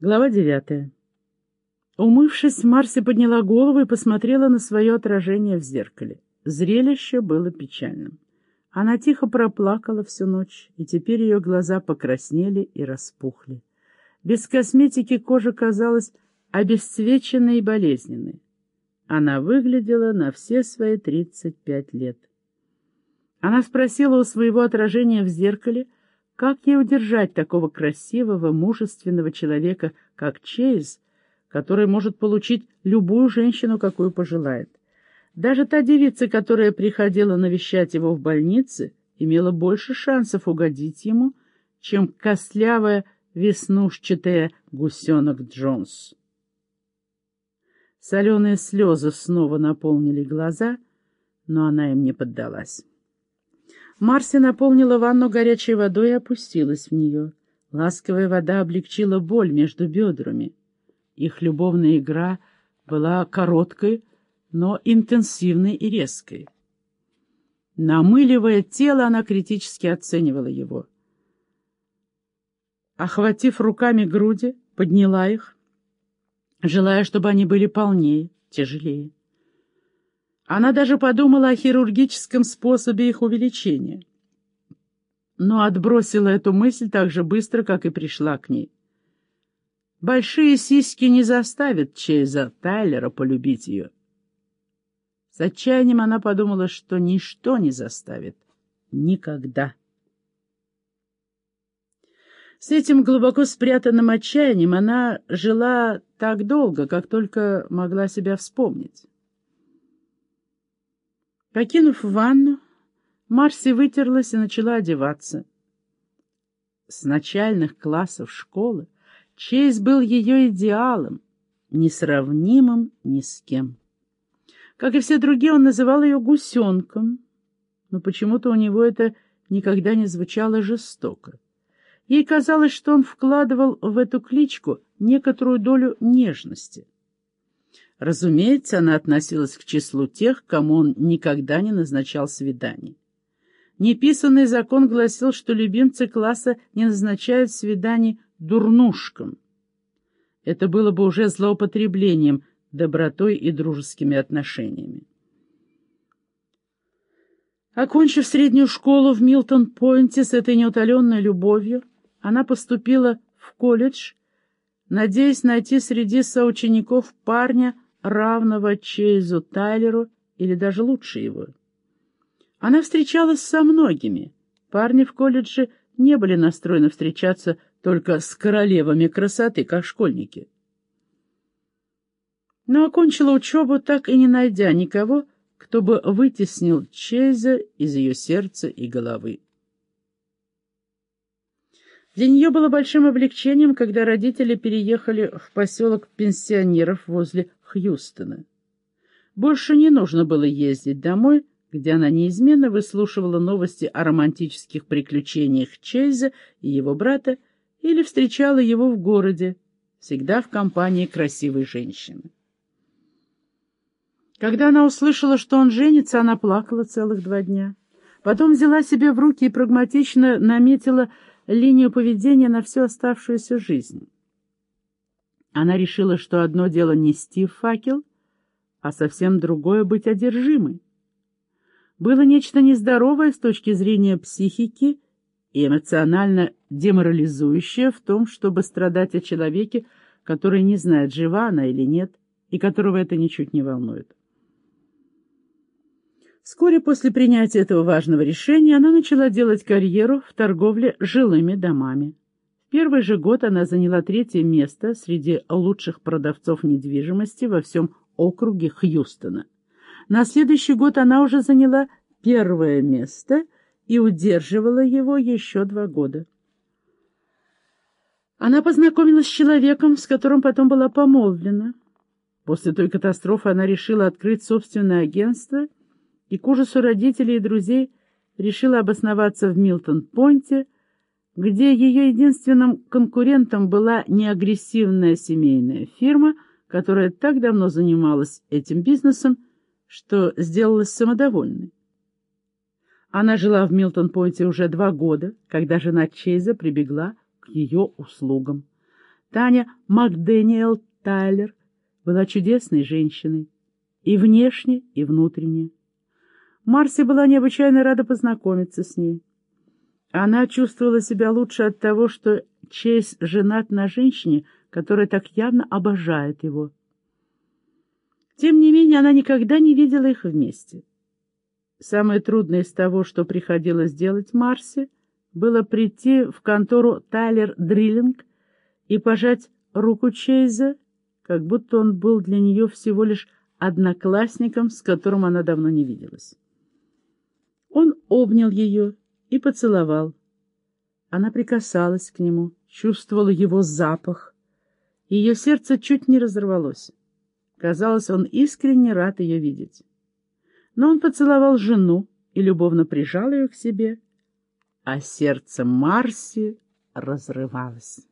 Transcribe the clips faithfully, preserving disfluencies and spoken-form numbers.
Глава девятая. Умывшись, Марси подняла голову и посмотрела на свое отражение в зеркале. Зрелище было печальным. Она тихо проплакала всю ночь, и теперь ее глаза покраснели и распухли. Без косметики кожа казалась обесцвеченной и болезненной. Она выглядела на все свои тридцать пять лет. Она спросила у своего отражения в зеркале, как ей удержать такого красивого, мужественного человека, как Чейз, который может получить любую женщину, какую пожелает. Даже та девица, которая приходила навещать его в больнице, имела больше шансов угодить ему, чем костлявая, веснушчатая гусенок Джонс. Соленые слезы снова наполнили глаза, но она им не поддалась. Марси наполнила ванну горячей водой и опустилась в нее. Ласковая вода облегчила боль между бедрами. Их любовная игра была короткой, но интенсивной и резкой. Намыливая тело, она критически оценивала его. Охватив руками груди, подняла их, желая, чтобы они были полнее, тяжелее. Она даже подумала о хирургическом способе их увеличения, но отбросила эту мысль так же быстро, как и пришла к ней. Большие сиськи не заставят Чейза Тайлера полюбить ее. С отчаянием она подумала, что ничто не заставит. Никогда. С этим глубоко спрятанным отчаянием она жила так долго, как только могла себя вспомнить. Покинув ванну, Марси вытерлась и начала одеваться. С начальных классов школы Чейз был ее идеалом, несравнимым ни с кем. Как и все другие, он называл ее гусенком, но почему-то у него это никогда не звучало жестоко. Ей казалось, что он вкладывал в эту кличку некоторую долю нежности. Разумеется, она относилась к числу тех, кому он никогда не назначал свиданий. Неписанный закон гласил, что любимцы класса не назначают свиданий дурнушкам. Это было бы уже злоупотреблением добротой и дружескими отношениями. Окончив среднюю школу в Милтон-Пойнте с этой неутоленной любовью, она поступила в колледж, надеясь найти среди соучеников парня, равного Чейзу Тайлеру или даже лучше его. Она встречалась со многими. Парни в колледже не были настроены встречаться только с королевами красоты, как школьники. Но окончила учебу, так и не найдя никого, кто бы вытеснил Чейза из ее сердца и головы. Для нее было большим облегчением, когда родители переехали в поселок пенсионеров возле Хьюстона. Больше не нужно было ездить домой, где она неизменно выслушивала новости о романтических приключениях Чейза и его брата или встречала его в городе, всегда в компании красивой женщины. Когда она услышала, что он женится, она плакала целых два дня. Потом взяла себя в руки и прагматично наметила линию поведения на всю оставшуюся жизнь. Она решила, что одно дело нести факел, а совсем другое — быть одержимой. Было нечто нездоровое с точки зрения психики и эмоционально деморализующее в том, чтобы страдать о человеке, который не знает, жива она или нет, и которого это ничуть не волнует. Вскоре после принятия этого важного решения она начала делать карьеру в торговле жилыми домами. В первый же год она заняла третье место среди лучших продавцов недвижимости во всем округе Хьюстона. На следующий год она уже заняла первое место и удерживала его еще два года. Она познакомилась с человеком, с которым потом была помолвлена. После той катастрофы она решила открыть собственное агентство и, к ужасу родителей и друзей, решила обосноваться в Милтон-Пойнте, где ее единственным конкурентом была неагрессивная семейная фирма, которая так давно занималась этим бизнесом, что сделалась самодовольной. Она жила в Милтон-Пойнте уже два года, когда жена Чейза прибегла к ее услугам. Таня Макдэниел Тайлер была чудесной женщиной, и внешне, и внутренне. Марси была необычайно рада познакомиться с ней. Она чувствовала себя лучше от того, что Чейз женат на женщине, которая так явно обожает его. Тем не менее, она никогда не видела их вместе. Самое трудное из того, что приходилось делать Марси, было прийти в контору Тайлер Дриллинг и пожать руку Чейза, как будто он был для нее всего лишь одноклассником, с которым она давно не виделась. Он обнял ее и поцеловал. Она прикасалась к нему, чувствовала его запах, и ее сердце чуть не разорвалось. Казалось, он искренне рад ее видеть. Но он поцеловал жену и любовно прижал ее к себе, а сердце Марси разрывалось.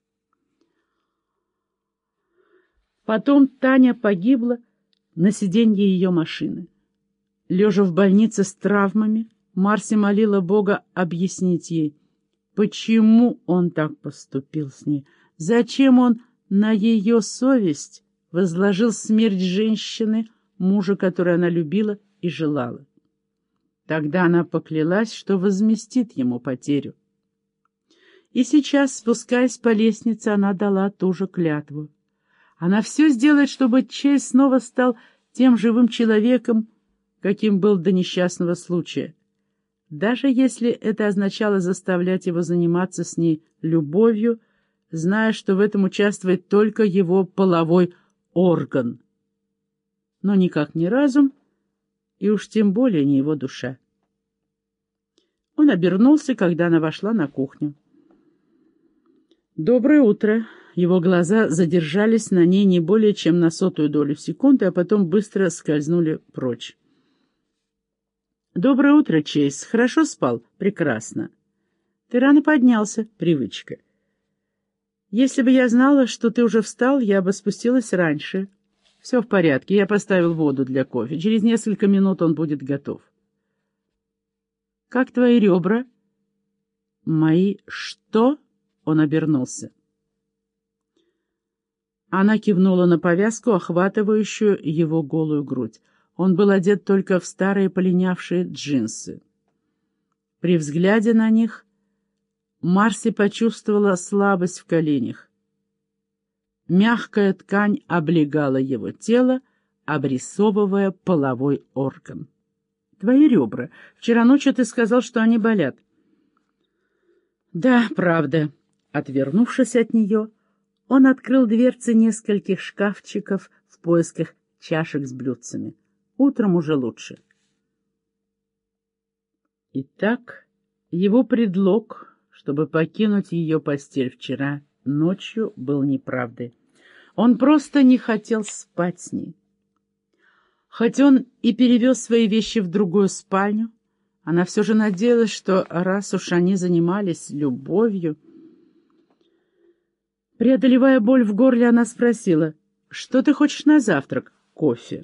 Потом Таня погибла на сиденье ее машины. Лежа в больнице с травмами, Марси молила Бога объяснить ей, почему он так поступил с ней, зачем он на ее совесть возложил смерть женщины, мужа, которую она любила и желала. Тогда она поклялась, что возместит ему потерю. И сейчас, спускаясь по лестнице, она дала ту же клятву. Она все сделает, чтобы Чейз снова стал тем живым человеком, каким был до несчастного случая. Даже если это означало заставлять его заниматься с ней любовью, зная, что в этом участвует только его половой орган, но никак не разум, и уж тем более не его душа. Он обернулся, когда она вошла на кухню. «Доброе утро!» Его глаза задержались на ней не более чем на сотую долю секунды, а потом быстро скользнули прочь. «Доброе утро, Чейз. Хорошо спал? Прекрасно. Ты рано поднялся. Привычка. Если бы я знала, что ты уже встал, я бы спустилась раньше. Все в порядке. Я поставил воду для кофе. Через несколько минут он будет готов. Как твои ребра?» «Мои что?» — он обернулся. Она кивнула на повязку, охватывающую его голую грудь. Он был одет только в старые полинявшие джинсы. При взгляде на них Марси почувствовала слабость в коленях. Мягкая ткань облегала его тело, обрисовывая половой орган. «Твои ребра. Вчера ночью ты сказал, что они болят». «Да, правда». Отвернувшись от нее, он открыл дверцы нескольких шкафчиков в поисках чашек с блюдцами. Утром уже лучше. Итак, его предлог, чтобы покинуть ее постель вчера ночью, был неправдой. Он просто не хотел спать с ней. Хоть он и перевез свои вещи в другую спальню, она все же надеялась, что раз уж они занимались любовью... Преодолевая боль в горле, она спросила, «Что ты хочешь на завтрак? Кофе».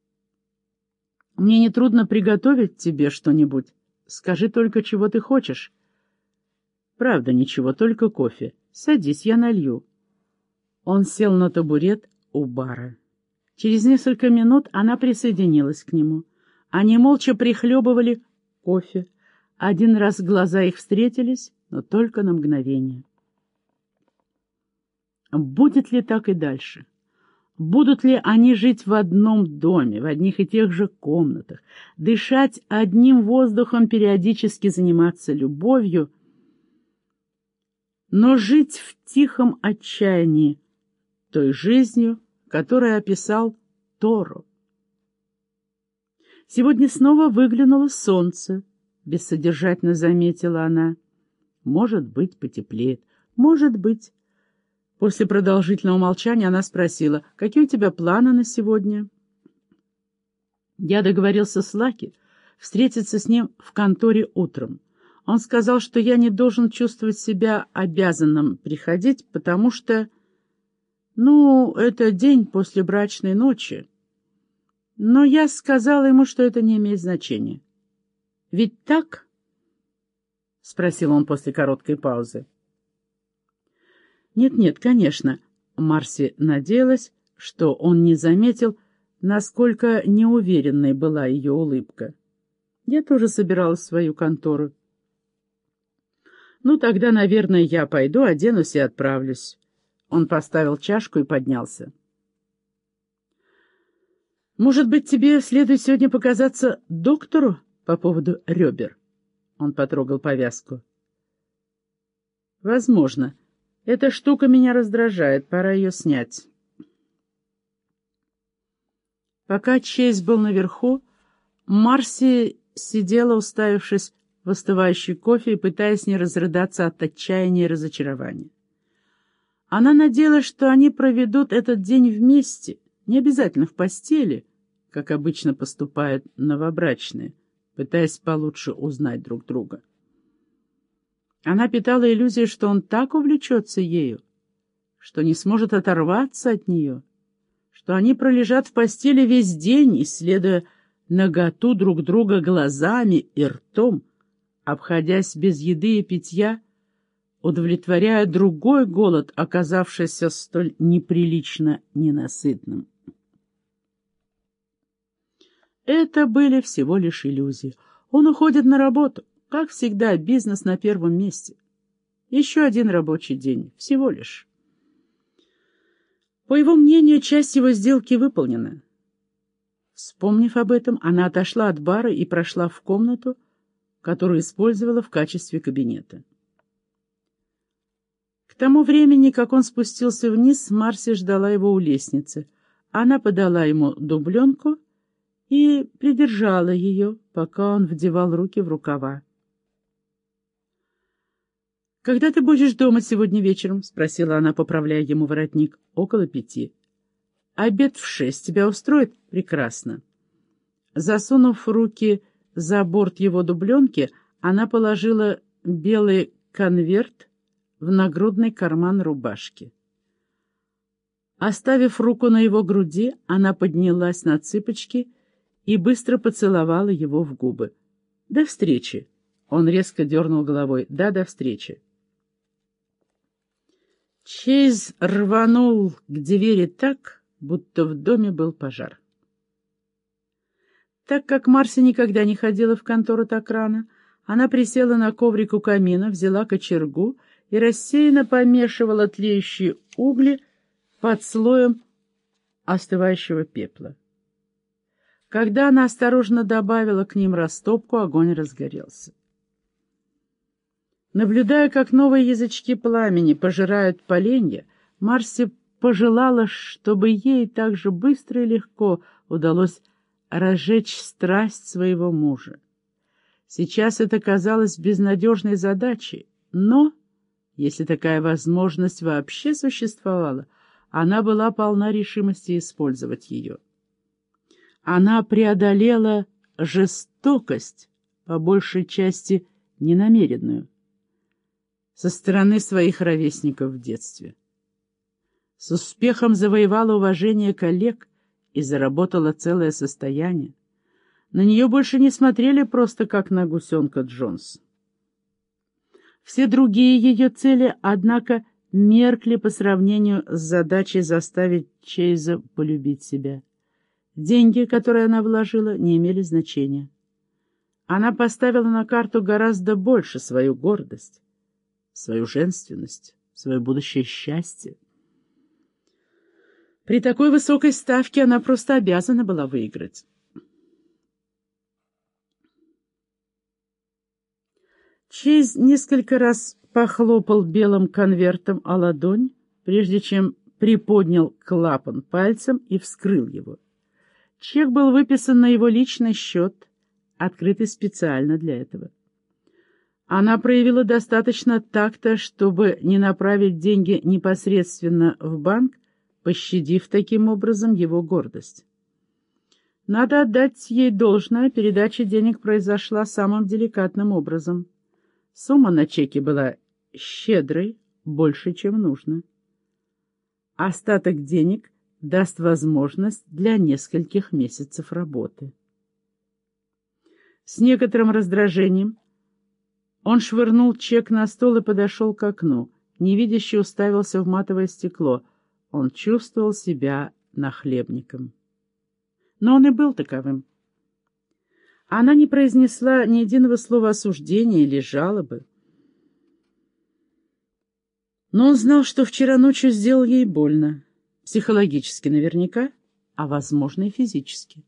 «Мне нетрудно приготовить тебе что-нибудь. Скажи только, чего ты хочешь». «Правда, ничего, только кофе. Садись, я налью». Он сел на табурет у бара. Через несколько минут она присоединилась к нему. Они молча прихлебывали кофе. Один раз глаза их встретились, но только на мгновение. Будет ли так и дальше? Будут ли они жить в одном доме, в одних и тех же комнатах, дышать одним воздухом, периодически заниматься любовью, но жить в тихом отчаянии той жизнью, которую описал Торо? Сегодня снова выглянуло солнце, бессодержательно заметила она. Может быть, потеплеет, может быть. После продолжительного молчания она спросила, «Какие у тебя планы на сегодня?» Я договорился с Лаки встретиться с ним в конторе утром. Он сказал, что я не должен чувствовать себя обязанным приходить, потому что, ну, это день после брачной ночи. Но я сказала ему, что это не имеет значения. «Ведь так?» — спросил он после короткой паузы. «Нет-нет, конечно». Марси надеялась, что он не заметил, насколько неуверенной была ее улыбка. «Я тоже собиралась в свою контору». «Ну, тогда, наверное, я пойду, оденусь и отправлюсь». Он поставил чашку и поднялся. «Может быть, тебе следует сегодня показаться доктору по поводу ребер?» Он потрогал повязку. «Возможно. Эта штука меня раздражает, пора ее снять». Пока Чейз был наверху, Марси сидела, уставившись в остывающий кофе и пытаясь не разрыдаться от отчаяния и разочарования. Она надеялась, что они проведут этот день вместе, не обязательно в постели, как обычно поступают новобрачные, пытаясь получше узнать друг друга. Она питала иллюзию, что он так увлечется ею, что не сможет оторваться от нее, что они пролежат в постели весь день, исследуя наготу друг друга глазами и ртом, обходясь без еды и питья, удовлетворяя другой голод, оказавшийся столь неприлично ненасытным. Это были всего лишь иллюзии. Он уходит на работу. Как всегда, бизнес на первом месте. Еще один рабочий день. Всего лишь. По его мнению, часть его сделки выполнена. Вспомнив об этом, она отошла от бара и прошла в комнату, которую использовала в качестве кабинета. К тому времени, как он спустился вниз, Марси ждала его у лестницы. Она подала ему дубленку и придержала ее, пока он вдевал руки в рукава. «Когда ты будешь дома сегодня вечером?» — спросила она, поправляя ему воротник. «Около пяти». «Обед в шесть тебя устроит?» «Прекрасно». Засунув руки за борт его дубленки, она положила белый конверт в нагрудный карман рубашки. Оставив руку на его груди, она поднялась на цыпочки и быстро поцеловала его в губы. «До встречи!» Он резко дернул головой. «Да, до встречи!» Чейз рванул к двери так, будто в доме был пожар. Так как Марси никогда не ходила в контору так рано, она присела на коврик у камина, взяла кочергу и рассеянно помешивала тлеющие угли под слоем остывающего пепла. Когда она осторожно добавила к ним растопку, огонь разгорелся. Наблюдая, как новые язычки пламени пожирают поленья, Марси пожелала, чтобы ей так же быстро и легко удалось разжечь страсть своего мужа. Сейчас это казалось безнадежной задачей, но, если такая возможность вообще существовала, она была полна решимости использовать ее. Она преодолела жестокость, по большей части ненамеренную, со стороны своих ровесников в детстве. С успехом завоевала уважение коллег и заработала целое состояние. На нее больше не смотрели просто как на гусенка Джонс. Все другие ее цели, однако, меркли по сравнению с задачей заставить Чейза полюбить себя. Деньги, которые она вложила, не имели значения. Она поставила на карту гораздо больше: свою гордость, свою женственность, свое будущее счастье. При такой высокой ставке она просто обязана была выиграть. Чейз несколько раз похлопал белым конвертом о ладонь, прежде чем приподнял клапан пальцем и вскрыл его. Чек был выписан на его личный счет, открытый специально для этого. Она проявила достаточно такта, чтобы не направить деньги непосредственно в банк, пощадив таким образом его гордость. Надо отдать ей должное, передача денег произошла самым деликатным образом. Сумма на чеке была щедрой, больше, чем нужно. Остаток денег даст возможность для нескольких месяцев работы. С некоторым раздражением он швырнул чек на стол и подошел к окну. невидяще уставился в матовое стекло. Он чувствовал себя нахлебником. Но он и был таковым. Она не произнесла ни единого слова осуждения или жалобы. Но он знал, что вчера ночью сделал ей больно. Психологически наверняка, а, возможно, и физически.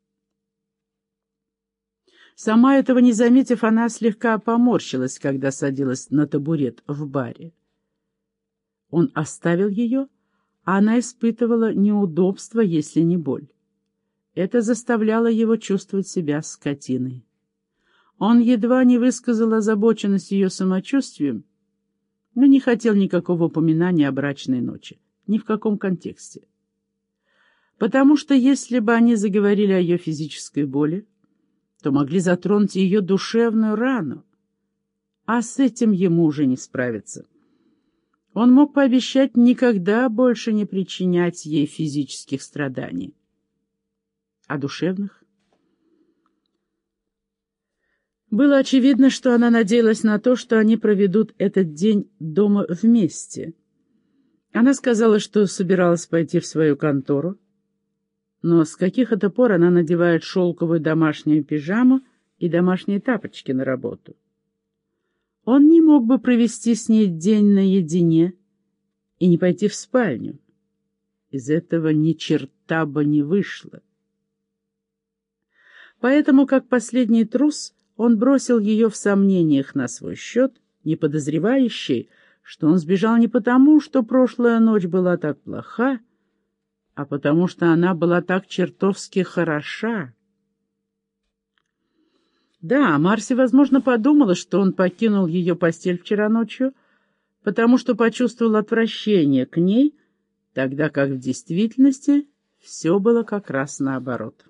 Сама этого не заметив, она слегка поморщилась, когда садилась на табурет в баре. Он оставил ее, а она испытывала неудобство, если не боль. Это заставляло его чувствовать себя скотиной. Он едва не высказал озабоченность ее самочувствием, но не хотел никакого упоминания о брачной ночи, ни в каком контексте. Потому что если бы они заговорили о ее физической боли, то могли затронуть ее душевную рану, а с этим ему уже не справиться. Он мог пообещать никогда больше не причинять ей физических страданий. А душевных? Было очевидно, что она надеялась на то, что они проведут этот день дома вместе. Она сказала, что собиралась пойти в свою контору, но с каких это пор она надевает шелковую домашнюю пижаму и домашние тапочки на работу? Он не мог бы провести с ней день наедине и не пойти в спальню. Из этого ни черта бы не вышло. Поэтому, как последний трус, он бросил ее в сомнениях на свой счет, не подозревающий, что он сбежал не потому, что прошлая ночь была так плоха, а потому что она была так чертовски хороша. Да, Марси, возможно, подумала, что он покинул ее постель вчера ночью, потому что почувствовал отвращение к ней, тогда как в действительности все было как раз наоборот.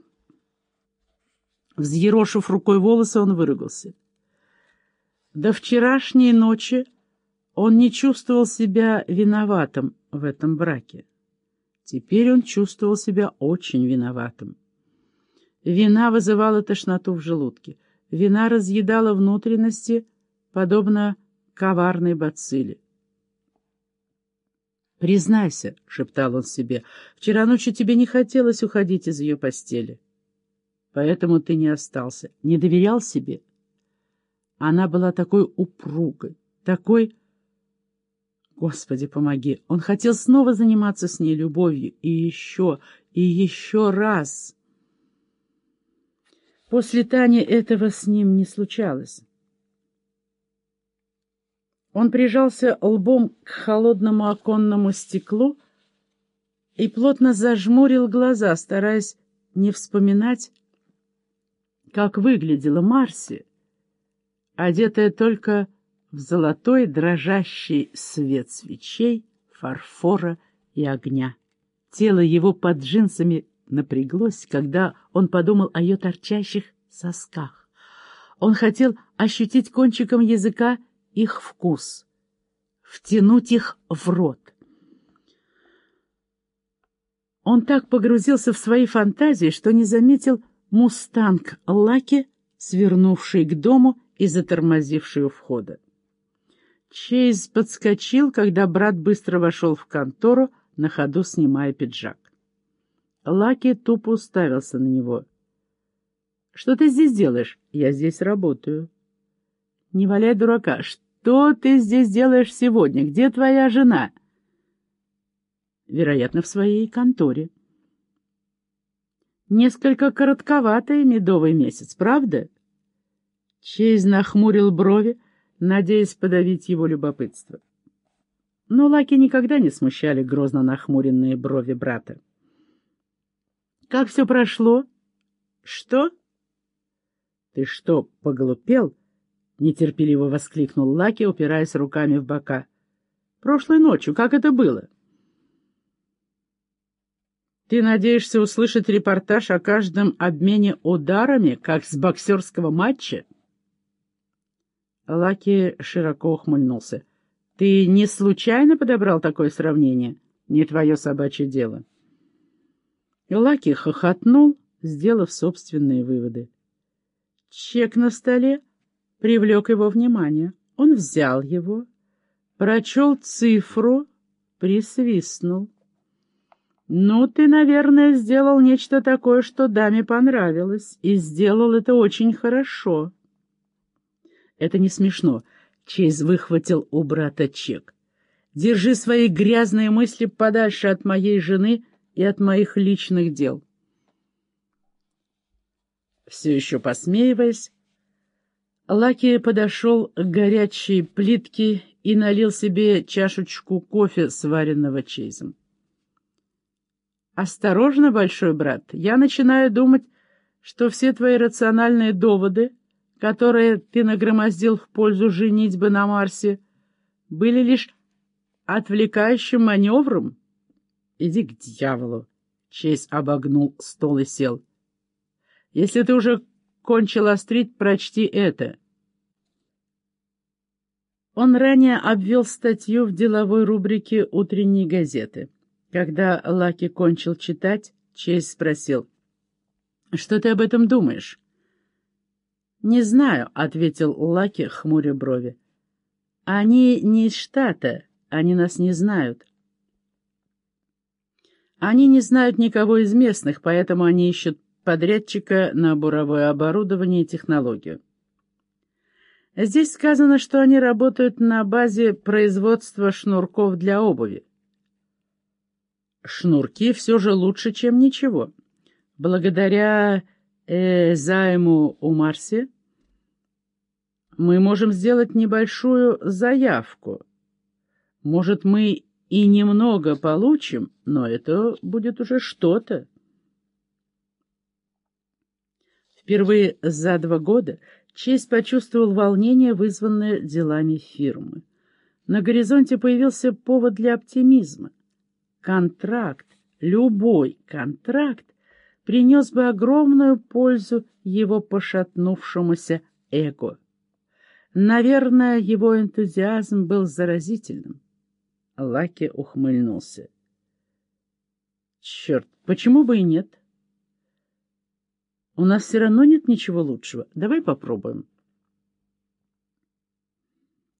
Взъерошив рукой волосы, он выругался. До вчерашней ночи он не чувствовал себя виноватым в этом браке. Теперь он чувствовал себя очень виноватым. Вина вызывала тошноту в желудке. Вина разъедала внутренности, подобно коварной бацилле. «Признайся», — шептал он себе, — «вчера ночью тебе не хотелось уходить из ее постели. Поэтому ты не остался, не доверял себе. Она была такой упругой, такой... Господи, помоги! Он хотел снова заниматься с ней любовью, и еще, и еще раз. После Тани этого с ним не случалось. Он прижался лбом к холодному оконному стеклу и плотно зажмурил глаза, стараясь не вспоминать, как выглядела Марси, одетая только в золотой дрожащий свет свечей, фарфора и огня. Тело его под джинсами напряглось, когда он подумал о ее торчащих сосках. Он хотел ощутить кончиком языка их вкус, втянуть их в рот. Он так погрузился в свои фантазии, что не заметил мустанг Лаки, свернувший к дому и затормозивший у входа. Чейз подскочил, когда брат быстро вошел в контору, на ходу снимая пиджак. Лаки тупо уставился на него. «Что ты здесь делаешь?» «Я здесь работаю». «Не валяй дурака. Что ты здесь делаешь сегодня? Где твоя жена?» «Вероятно, в своей конторе». «Несколько коротковатый медовый месяц, правда?» Чейз нахмурил брови, надеясь подавить его любопытство. Но Лаки никогда не смущали грозно нахмуренные брови брата. «Как все прошло?» «Что?» «Ты что, поглупел?» — нетерпеливо воскликнул Лаки, упираясь руками в бока. «Прошлой ночью, как это было?» «Ты надеешься услышать репортаж о каждом обмене ударами, как с боксерского матча?» Лаки широко ухмыльнулся. «Ты не случайно подобрал такое сравнение? Не твое собачье дело». Лаки хохотнул, сделав собственные выводы. Чек на столе привлек его внимание. Он взял его, прочел цифру, присвистнул. «Ну, ты, наверное, сделал нечто такое, что даме понравилось, и сделал это очень хорошо». «Это не смешно», — Чейз выхватил у брата чек. «Держи свои грязные мысли подальше от моей жены и от моих личных дел». Все еще посмеиваясь, Лаки подошел к горячей плитке и налил себе чашечку кофе, сваренного Чейзом. «Осторожно, большой брат, я начинаю думать, что все твои рациональные доводы, которые ты нагромоздил в пользу женитьбы на Марсе, были лишь отвлекающим маневром». «Иди к дьяволу!» — Чейз обогнул стол и сел. «Если ты уже кончил острить, прочти это». Он ранее обвел статью в деловой рубрике утренней газеты. Когда Лаки кончил читать, Чейз спросил: «Что ты об этом думаешь?» «Не знаю», — ответил Лаки, хмуря брови. «Они не из штата, они нас не знают». «Они не знают никого из местных, поэтому они ищут подрядчика на буровое оборудование и технологию. Здесь сказано, что они работают на базе производства шнурков для обуви. Шнурки все же лучше, чем ничего. Благодаря э, займу у Марси мы можем сделать небольшую заявку. Может, мы и немного получим, но это будет уже что-то». Впервые за два года Чейз почувствовал волнение, вызванное делами фирмы. На горизонте появился повод для оптимизма. Контракт, любой контракт, принес бы огромную пользу его пошатнувшемуся эго. Наверное, его энтузиазм был заразительным. Лаки ухмыльнулся. «Черт, почему бы и нет? У нас все равно нет ничего лучшего. Давай попробуем».